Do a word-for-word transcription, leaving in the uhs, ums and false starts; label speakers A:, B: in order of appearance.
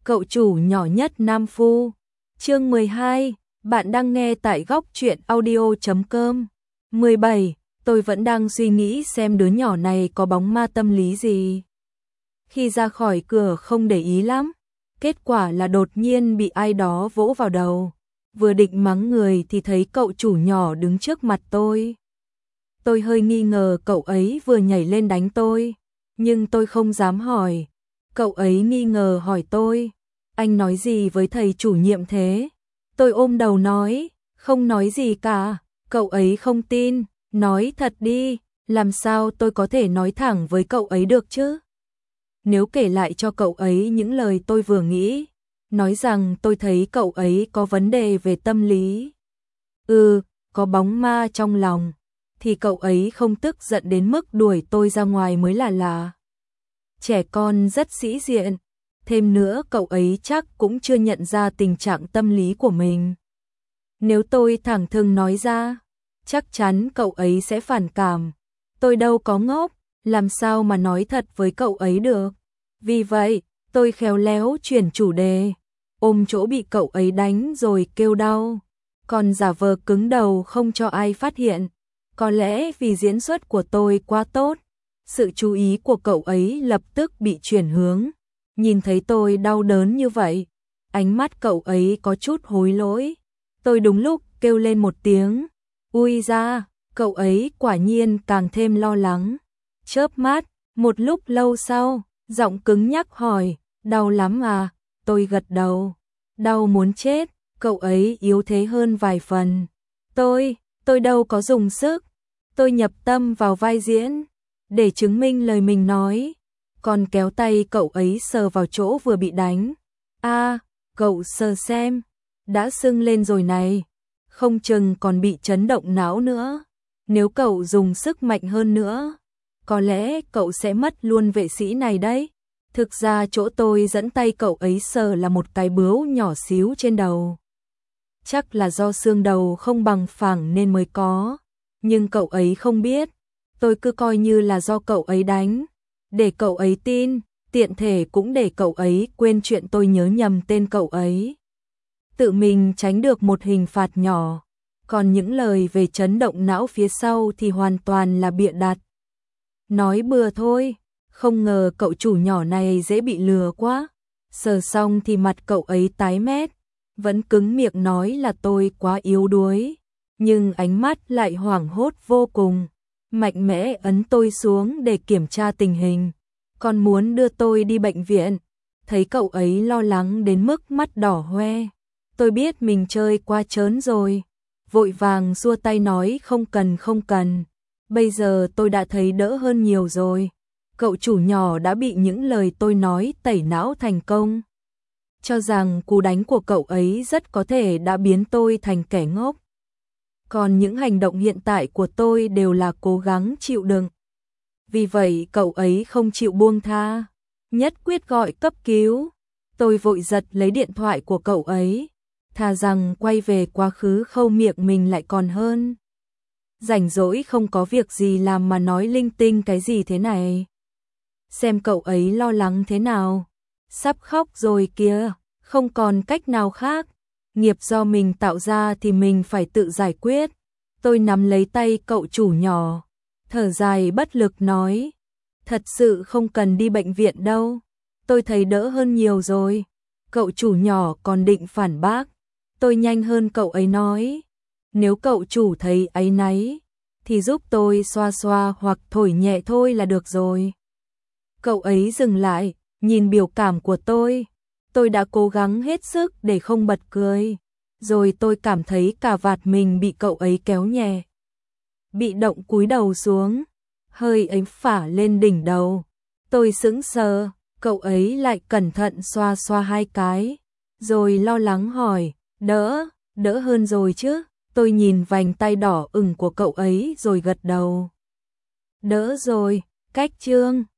A: Cậu chủ nhỏ nhất Nam Phu. Chương mười hai, bạn đang nghe tại góc truyện audio chấm com. mười bảy, tôi vẫn đang suy nghĩ xem đứa nhỏ này có bóng ma tâm lý gì. Khi ra khỏi cửa không để ý lắm, kết quả là đột nhiên bị ai đó vỗ vào đầu. Vừa định mắng người thì thấy cậu chủ nhỏ đứng trước mặt tôi. Tôi hơi nghi ngờ cậu ấy vừa nhảy lên đánh tôi, nhưng tôi không dám hỏi. Cậu ấy nghi ngờ hỏi tôi, anh nói gì với thầy chủ nhiệm thế? Tôi ôm đầu nói, không nói gì cả. Cậu ấy không tin, nói thật đi, làm sao tôi có thể nói thẳng với cậu ấy được chứ? Nếu kể lại cho cậu ấy những lời tôi vừa nghĩ, nói rằng tôi thấy cậu ấy có vấn đề về tâm lý, ừ, có bóng ma trong lòng, thì cậu ấy không tức giận đến mức đuổi tôi ra ngoài mới là lạ. Trẻ con rất sĩ diện, thêm nữa cậu ấy chắc cũng chưa nhận ra tình trạng tâm lý của mình. Nếu tôi thẳng thừng nói ra, chắc chắn cậu ấy sẽ phản cảm. Tôi đâu có ngốc, làm sao mà nói thật với cậu ấy được. Vì vậy, tôi khéo léo chuyển chủ đề, ôm chỗ bị cậu ấy đánh rồi kêu đau, còn giả vờ cứng đầu không cho ai phát hiện. Có lẽ vì diễn xuất của tôi quá tốt, sự chú ý của cậu ấy lập tức bị chuyển hướng. Nhìn thấy tôi đau đớn như vậy, ánh mắt cậu ấy có chút hối lỗi. Tôi đúng lúc kêu lên một tiếng, ui ra, cậu ấy quả nhiên càng thêm lo lắng. Chớp mắt, một lúc lâu sau, giọng cứng nhắc hỏi, đau lắm à? Tôi gật đầu, đau muốn chết. Cậu ấy yếu thế hơn vài phần. Tôi, tôi đâu có dùng sức. Tôi nhập tâm vào vai diễn, để chứng minh lời mình nói, còn kéo tay cậu ấy sờ vào chỗ vừa bị đánh. A, à, cậu sờ xem, đã sưng lên rồi này, không chừng còn bị chấn động não nữa. Nếu cậu dùng sức mạnh hơn nữa, có lẽ cậu sẽ mất luôn vệ sĩ này đấy. Thực ra chỗ tôi dẫn tay cậu ấy sờ là một cái bướu nhỏ xíu trên đầu. Chắc là do xương đầu không bằng phẳng nên mới có, nhưng cậu ấy không biết. Tôi cứ coi như là do cậu ấy đánh, để cậu ấy tin, tiện thể cũng để cậu ấy quên chuyện tôi nhớ nhầm tên cậu ấy. Tự mình tránh được một hình phạt nhỏ, còn những lời về chấn động não phía sau thì hoàn toàn là bịa đặt. Nói bừa thôi, không ngờ cậu chủ nhỏ này dễ bị lừa quá. Sờ xong thì mặt cậu ấy tái mét, vẫn cứng miệng nói là tôi quá yếu đuối, nhưng ánh mắt lại hoảng hốt vô cùng. Mạnh mẽ ấn tôi xuống để kiểm tra tình hình, còn muốn đưa tôi đi bệnh viện. Thấy cậu ấy lo lắng đến mức mắt đỏ hoe, tôi biết mình chơi quá trớn rồi, vội vàng xua tay nói không cần không cần. Bây giờ tôi đã thấy đỡ hơn nhiều rồi. Cậu chủ nhỏ đã bị những lời tôi nói tẩy não thành công, cho rằng cú đánh của cậu ấy rất có thể đã biến tôi thành kẻ ngốc. Còn những hành động hiện tại của tôi đều là cố gắng chịu đựng. Vì vậy cậu ấy không chịu buông tha, nhất quyết gọi cấp cứu. Tôi vội giật lấy điện thoại của cậu ấy, thà rằng quay về quá khứ khâu miệng mình lại còn hơn. Rảnh rỗi không có việc gì làm mà nói linh tinh cái gì thế này. Xem cậu ấy lo lắng thế nào, sắp khóc rồi kìa, không còn cách nào khác. Nghiệp do mình tạo ra thì mình phải tự giải quyết. Tôi nắm lấy tay cậu chủ nhỏ, thở dài bất lực nói, thật sự không cần đi bệnh viện đâu, tôi thấy đỡ hơn nhiều rồi. Cậu chủ nhỏ còn định phản bác, tôi nhanh hơn cậu ấy nói, nếu cậu chủ thấy áy náy thì giúp tôi xoa xoa hoặc thổi nhẹ thôi là được rồi. Cậu ấy dừng lại, nhìn biểu cảm của tôi. Tôi đã cố gắng hết sức để không bật cười, rồi tôi cảm thấy cà vạt mình bị cậu ấy kéo nhẹ. Bị động cúi đầu xuống, hơi ấy phả lên đỉnh đầu. Tôi sững sờ, cậu ấy lại cẩn thận xoa xoa hai cái, rồi lo lắng hỏi, đỡ, đỡ hơn rồi chứ? Tôi nhìn vành tay đỏ ửng của cậu ấy rồi gật đầu. Đỡ rồi, cách chương.